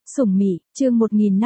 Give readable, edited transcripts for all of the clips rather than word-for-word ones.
Sủng Mị, chương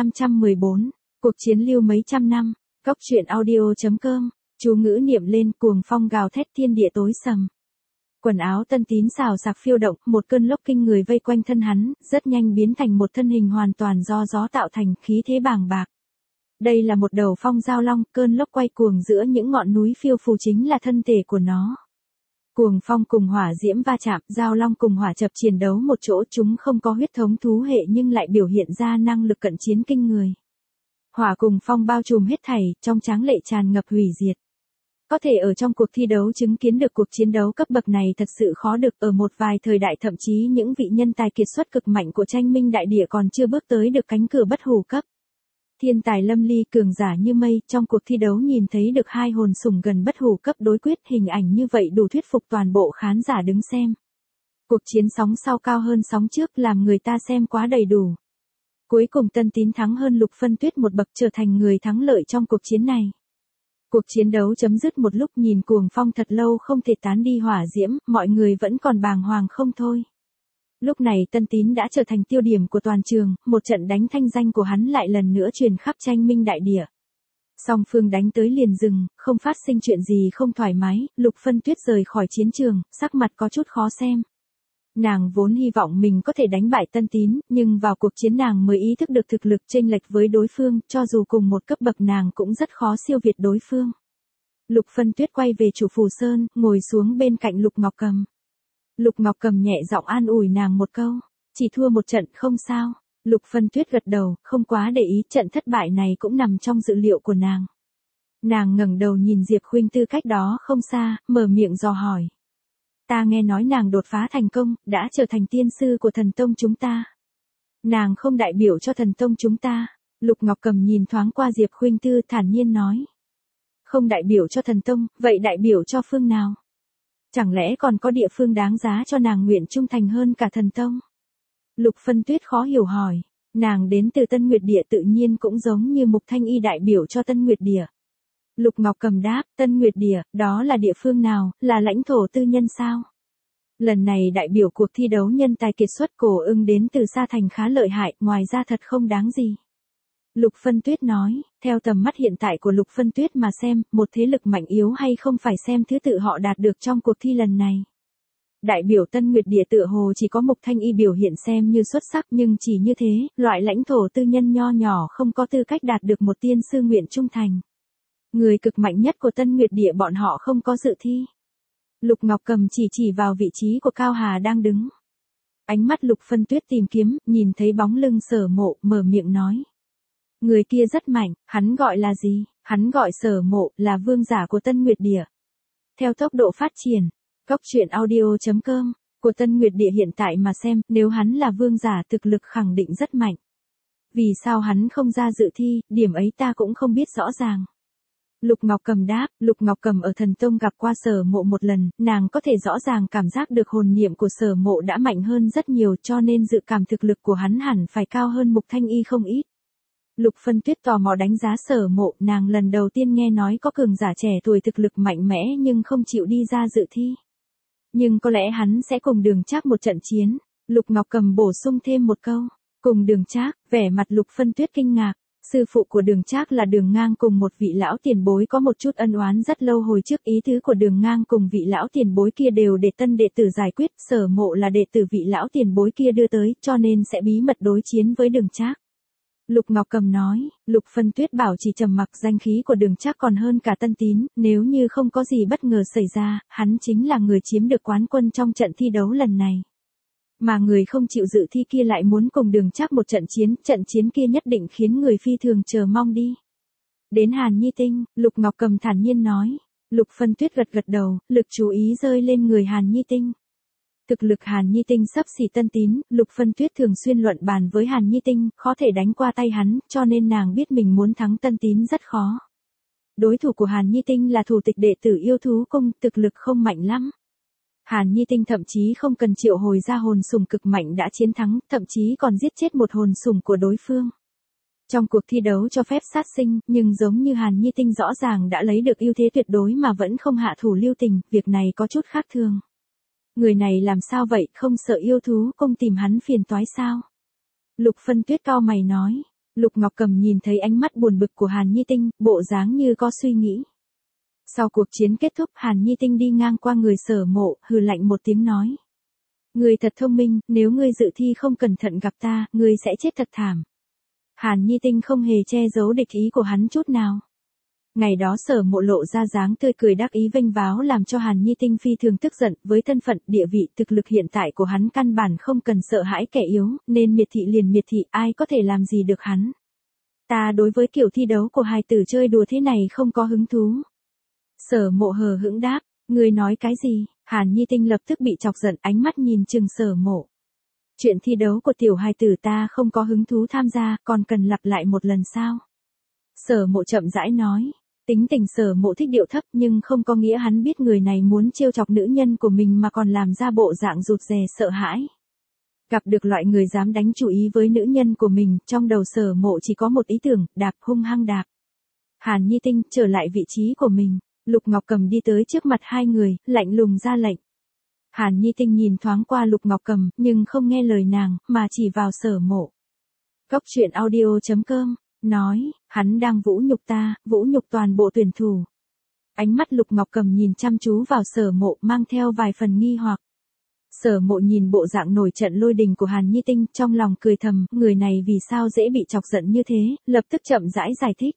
1514, cuộc chiến lưu mấy trăm năm, Cốc truyện audio.com, chú ngữ niệm lên cuồng phong gào thét thiên địa tối sầm. Quần áo Tân Tín xào xạc phiêu động, một cơn lốc kinh người vây quanh thân hắn, rất nhanh biến thành một thân hình hoàn toàn do gió tạo thành, khí thế bàng bạc. Đây là một đầu phong giao long, cơn lốc quay cuồng giữa những ngọn núi phiêu phù chính là thân thể của nó. Cuồng phong cùng hỏa diễm va chạm, giao long cùng hỏa chập chiến đấu một chỗ, chúng không có huyết thống thú hệ nhưng lại biểu hiện ra năng lực cận chiến kinh người. Hỏa cùng phong bao trùm hết thảy, trong tráng lệ tràn ngập hủy diệt. Có thể ở trong cuộc thi đấu chứng kiến được cuộc chiến đấu cấp bậc này thật sự khó được, ở một vài thời đại thậm chí những vị nhân tài kiệt xuất cực mạnh của tranh minh đại địa còn chưa bước tới được cánh cửa bất hủ cấp. Thiên tài lâm ly cường giả như mây, trong cuộc thi đấu nhìn thấy được hai hồn sủng gần bất hủ cấp đối quyết, hình ảnh như vậy đủ thuyết phục toàn bộ khán giả đứng xem. Cuộc chiến sóng sau cao hơn sóng trước làm người ta xem quá đầy đủ. Cuối cùng Tân Tín thắng hơn Lục Phân Tuyết một bậc, trở thành người thắng lợi trong cuộc chiến này. Cuộc chiến đấu chấm dứt một lúc, nhìn cuồng phong thật lâu không thể tán đi hỏa diễm, mọi người vẫn còn bàng hoàng không thôi. Lúc này Tân Tín đã trở thành tiêu điểm của toàn trường, một trận đánh thanh danh của hắn lại lần nữa truyền khắp tranh minh đại địa. Song phương đánh tới liền dừng, không phát sinh chuyện gì không thoải mái, Lục Phân Tuyết rời khỏi chiến trường, sắc mặt có chút khó xem. Nàng vốn hy vọng mình có thể đánh bại Tân Tín, nhưng vào cuộc chiến nàng mới ý thức được thực lực chênh lệch với đối phương, cho dù cùng một cấp bậc nàng cũng rất khó siêu việt đối phương. Lục Phân Tuyết quay về chủ phù sơn, ngồi xuống bên cạnh Lục Ngọc Cầm. Lục Ngọc Cầm nhẹ giọng an ủi nàng một câu, chỉ thua một trận không sao. Lục Phân Tuyết gật đầu, không quá để ý, trận thất bại này cũng nằm trong dự liệu của nàng. Nàng ngẩng đầu nhìn Diệp Khuynh Tư cách đó không xa, mở miệng dò hỏi. Ta nghe nói nàng đột phá thành công, đã trở thành tiên sư của thần tông chúng ta. Nàng không đại biểu cho thần tông chúng ta. Lục Ngọc Cầm nhìn thoáng qua Diệp Khuynh Tư thản nhiên nói. Không đại biểu cho thần tông, vậy đại biểu cho phương nào? Chẳng lẽ còn có địa phương đáng giá cho nàng nguyện trung thành hơn cả thần tông? Lục Phân Tuyết khó hiểu hỏi. Nàng đến từ Tân Nguyệt Địa tự nhiên cũng giống như Mục Thanh Y đại biểu cho Tân Nguyệt Địa. Lục Ngọc Cầm đáp, Tân Nguyệt Địa, đó là địa phương nào, là lãnh thổ tư nhân sao? Lần này đại biểu cuộc thi đấu nhân tài kiệt xuất Cổ Ưng đến từ Sa Thành khá lợi hại, ngoài ra thật không đáng gì. Lục Phân Tuyết nói, theo tầm mắt hiện tại của Lục Phân Tuyết mà xem, một thế lực mạnh yếu hay không phải xem thứ tự họ đạt được trong cuộc thi lần này. Đại biểu Tân Nguyệt Địa tựa hồ chỉ có Mục Thanh Y biểu hiện xem như xuất sắc, nhưng chỉ như thế, loại lãnh thổ tư nhân nho nhỏ không có tư cách đạt được một tiên sư nguyện trung thành. Người cực mạnh nhất của Tân Nguyệt Địa bọn họ không có dự thi. Lục Ngọc Cầm chỉ vào vị trí của Cao Hà đang đứng. Ánh mắt Lục Phân Tuyết tìm kiếm, nhìn thấy bóng lưng Sở Mộ, mở miệng nói. Người kia rất mạnh, hắn gọi là gì? Hắn gọi Sở Mộ, là vương giả của Tân Nguyệt Địa. Theo tốc độ phát triển, Cốc truyện audio.com, của Tân Nguyệt Địa hiện tại mà xem, nếu hắn là vương giả thực lực khẳng định rất mạnh. Vì sao hắn không ra dự thi, điểm ấy ta cũng không biết rõ ràng. Lục Ngọc Cầm đáp, Lục Ngọc Cầm ở thần tông gặp qua Sở Mộ một lần, nàng có thể rõ ràng cảm giác được hồn niệm của Sở Mộ đã mạnh hơn rất nhiều, cho nên dự cảm thực lực của hắn hẳn phải cao hơn Mục Thanh Y không ít. Lục Phân Tuyết tò mò đánh giá Sở Mộ, nàng lần đầu tiên nghe nói có cường giả trẻ tuổi thực lực mạnh mẽ nhưng không chịu đi ra dự thi. Nhưng có lẽ hắn sẽ cùng Đường Trác một trận chiến. Lục Ngọc Cầm bổ sung thêm một câu, cùng Đường Trác, vẻ mặt Lục Phân Tuyết kinh ngạc. Sư phụ của Đường Trác là Đường Ngang cùng một vị lão tiền bối có một chút ân oán rất lâu hồi trước, ý tứ của Đường Ngang cùng vị lão tiền bối kia đều để tân đệ tử giải quyết, Sở Mộ là đệ tử vị lão tiền bối kia đưa tới, cho nên sẽ bí mật đối chiến với Đường Trác. Lục Ngọc Cầm nói, Lục Phân Tuyết bảo chỉ trầm mặc, danh khí của Đường Trác còn hơn cả Tân Tín, nếu như không có gì bất ngờ xảy ra, hắn chính là người chiếm được quán quân trong trận thi đấu lần này. Mà người không chịu dự thi kia lại muốn cùng Đường Trác một trận chiến kia nhất định khiến người phi thường chờ mong đi. Đến Hàn Nhi Tinh, Lục Ngọc Cầm thản nhiên nói. Lục Phân Tuyết gật đầu, lực chú ý rơi lên người Hàn Nhi Tinh. Thực lực Hàn Nhi Tinh xấp xỉ Tân Tín, Lục Phân Tuyết thường xuyên luận bàn với Hàn Nhi Tinh, khó thể đánh qua tay hắn, cho nên nàng biết mình muốn thắng Tân Tín rất khó. Đối thủ của Hàn Nhi Tinh là thủ tịch đệ tử Yêu Thú Cung, thực lực không mạnh lắm. Hàn Nhi Tinh thậm chí không cần triệu hồi ra hồn sủng cực mạnh đã chiến thắng, thậm chí còn giết chết một hồn sủng của đối phương. Trong cuộc thi đấu cho phép sát sinh, nhưng giống như Hàn Nhi Tinh rõ ràng đã lấy được ưu thế tuyệt đối mà vẫn không hạ thủ lưu tình, việc này có chút khác thường. Người này làm sao vậy, không sợ Yêu Thú Cung tìm hắn phiền toái sao? Lục Phân Tuyết cau mày nói. Lục Ngọc Cầm nhìn thấy ánh mắt buồn bực của Hàn Nhi Tinh, bộ dáng như có suy nghĩ. Sau cuộc chiến kết thúc, Hàn Nhi Tinh đi ngang qua người Sở Mộ, hừ lạnh một tiếng nói. Ngươi thật thông minh, nếu ngươi dự thi không cẩn thận gặp ta, ngươi sẽ chết thật thảm. Hàn Nhi Tinh không hề che giấu địch ý của hắn chút nào. Ngày đó Sở Mộ lộ ra dáng tươi cười đắc ý vênh váo làm cho Hàn Nhi Tinh phi thường tức giận, với thân phận, địa vị, thực lực hiện tại của hắn căn bản không cần sợ hãi kẻ yếu, nên miệt thị liền miệt thị, ai có thể làm gì được hắn. Ta đối với kiểu thi đấu của hài tử chơi đùa thế này không có hứng thú. Sở Mộ hờ hững đáp, ngươi nói cái gì? Hàn Nhi Tinh lập tức bị chọc giận, ánh mắt nhìn chừng Sở Mộ. Chuyện thi đấu của tiểu hài tử ta không có hứng thú tham gia, còn cần lặp lại một lần sao? Sở Mộ chậm rãi nói. Tính tình Sở Mộ thích điệu thấp nhưng không có nghĩa hắn biết người này muốn trêu chọc nữ nhân của mình mà còn làm ra bộ dạng rụt rè sợ hãi. Gặp được loại người dám đánh chú ý với nữ nhân của mình, trong đầu Sở Mộ chỉ có một ý tưởng, đạp hung hăng đạp. Hàn Nhi Tinh trở lại vị trí của mình, Lục Ngọc Cầm đi tới trước mặt hai người, lạnh lùng ra lệnh. Hàn Nhi Tinh nhìn thoáng qua Lục Ngọc Cầm, nhưng không nghe lời nàng, mà chỉ vào Sở Mộ. Cốc truyện audio.com nói, hắn đang vũ nhục ta, vũ nhục toàn bộ tuyển thủ. Ánh mắt Lục Ngọc Cầm nhìn chăm chú vào Sở Mộ mang theo vài phần nghi hoặc. Sở Mộ nhìn bộ dạng nổi trận lôi đình của Hàn Nhi Tinh, trong lòng cười thầm, người này vì sao dễ bị chọc giận như thế, lập tức chậm rãi giải thích.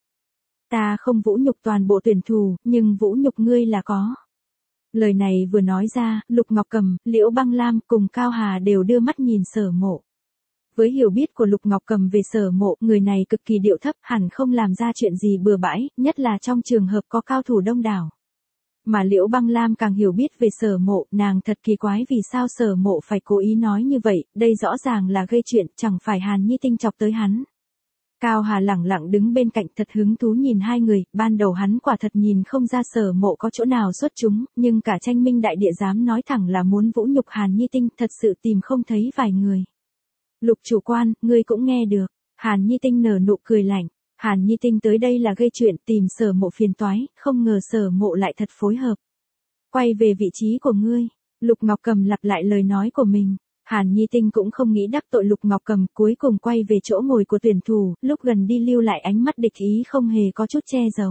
Ta không vũ nhục toàn bộ tuyển thủ, nhưng vũ nhục ngươi là có. Lời này vừa nói ra, Lục Ngọc Cầm, Liễu Băng Lam cùng Cao Hà đều đưa mắt nhìn Sở Mộ. Với hiểu biết của Lục Ngọc Cầm về Sở Mộ, người này cực kỳ điệu thấp, hẳn không làm ra chuyện gì bừa bãi, nhất là trong trường hợp có cao thủ đông đảo. Mà Liễu Băng Lam càng hiểu biết về Sở Mộ, nàng thật kỳ quái vì sao Sở Mộ phải cố ý nói như vậy, đây rõ ràng là gây chuyện, chẳng phải Hàn Nhi Tinh chọc tới hắn. Cao Hà lẳng lặng đứng bên cạnh thật hứng thú nhìn hai người, ban đầu hắn quả thật nhìn không ra Sở Mộ có chỗ nào xuất chúng, nhưng cả Tranh Minh Đại Địa dám nói thẳng là muốn vũ nhục Hàn Nhi Tinh, thật sự tìm không thấy vài người. Lục chủ quan, ngươi cũng nghe được. Hàn Nhi Tinh nở nụ cười lạnh. Hàn Nhi Tinh tới đây là gây chuyện tìm Sở Mộ phiền toái, không ngờ Sở Mộ lại thật phối hợp. Quay về vị trí của ngươi. Lục Ngọc Cầm lặp lại lời nói của mình. Hàn Nhi Tinh cũng không nghĩ đắc tội Lục Ngọc Cầm, cuối cùng quay về chỗ ngồi của tuyển thủ, lúc gần đi lưu lại ánh mắt địch ý không hề có chút che giấu.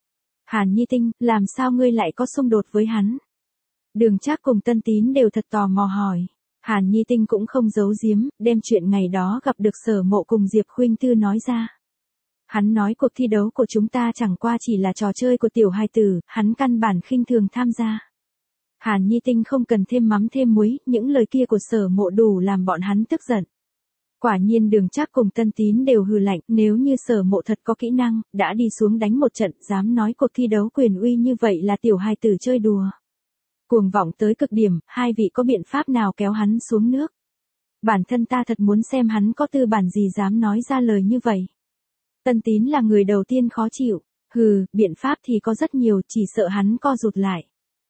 Hàn Nhi Tinh, làm sao ngươi lại có xung đột với hắn? Đường Trác cùng Tân Tín đều thật tò mò hỏi. Hàn Nhi Tinh cũng không giấu giếm, đem chuyện ngày đó gặp được Sở Mộ cùng Diệp Khuynh Tư nói ra. Hắn nói cuộc thi đấu của chúng ta chẳng qua chỉ là trò chơi của tiểu hài tử, hắn căn bản khinh thường tham gia. Hàn Nhi Tinh không cần thêm mắm thêm muối, những lời kia của Sở Mộ đủ làm bọn hắn tức giận. Quả nhiên Đường Trác cùng Tân Tín đều hừ lạnh, nếu như Sở Mộ thật có kỹ năng, đã đi xuống đánh một trận, dám nói cuộc thi đấu quyền uy như vậy là tiểu hài tử chơi đùa. Cuồng vọng tới cực điểm, hai vị có biện pháp nào kéo hắn xuống nước? Bản thân ta thật muốn xem hắn có tư bản gì dám nói ra lời như vậy. Tân Tín là người đầu tiên khó chịu, biện pháp thì có rất nhiều, chỉ sợ hắn co rụt lại.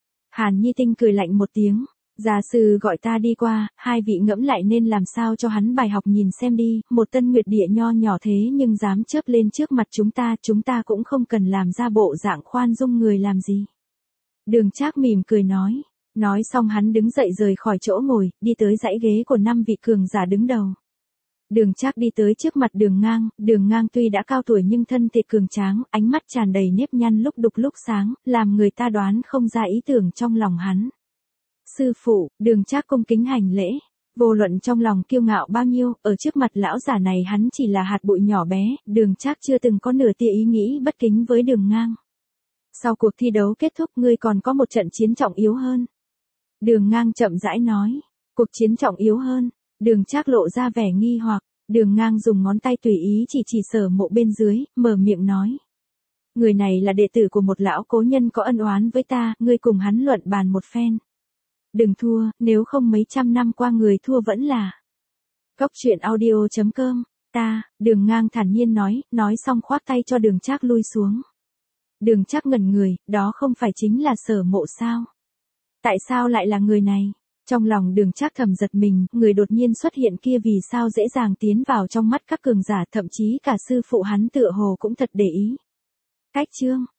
Hàn Nhi Tinh cười lạnh một tiếng, gia sư gọi ta đi qua, hai vị ngẫm lại nên làm sao cho hắn bài học nhìn xem đi, một Tân Nguyệt Địa nho nhỏ thế nhưng dám chớp lên trước mặt chúng ta cũng không cần làm ra bộ dạng khoan dung người làm gì. Đường Trác mỉm cười nói. Nói xong hắn đứng dậy rời khỏi chỗ ngồi, đi tới dãy ghế của 5 vị cường giả đứng đầu. Đường Trác đi tới trước mặt Đường Ngang tuy đã cao tuổi nhưng thân thể cường tráng, ánh mắt tràn đầy nếp nhăn lúc đục lúc sáng, làm người ta đoán không ra ý tưởng trong lòng hắn. Sư phụ, Đường Trác cung kính hành lễ. Vô luận trong lòng kiêu ngạo bao nhiêu, ở trước mặt lão giả này hắn chỉ là hạt bụi nhỏ bé, Đường Trác chưa từng có nửa tia ý nghĩ bất kính với Đường Ngang. Sau cuộc thi đấu kết thúc ngươi còn có một trận chiến trọng yếu hơn. Đường Ngang chậm rãi nói. Cuộc chiến trọng yếu hơn. Đường Trác lộ ra vẻ nghi hoặc. Đường Ngang dùng ngón tay tùy ý chỉ Sở Mộ bên dưới, mở miệng nói. Người này là đệ tử của một lão cố nhân có ân oán với ta, ngươi cùng hắn luận bàn một phen. Đừng thua, nếu không mấy trăm năm qua người thua vẫn là. Cốc truyện audio.com, Đường Ngang thản nhiên nói xong khoác tay cho Đường Trác lui xuống. Đường Trác ngẩn người, đó không phải chính là Sở Mộ sao? Tại sao lại là người này? Trong lòng Đường Trác thầm giật mình, người đột nhiên xuất hiện kia vì sao dễ dàng tiến vào trong mắt các cường giả, thậm chí cả sư phụ hắn tựa hồ cũng thật để ý. Cách chương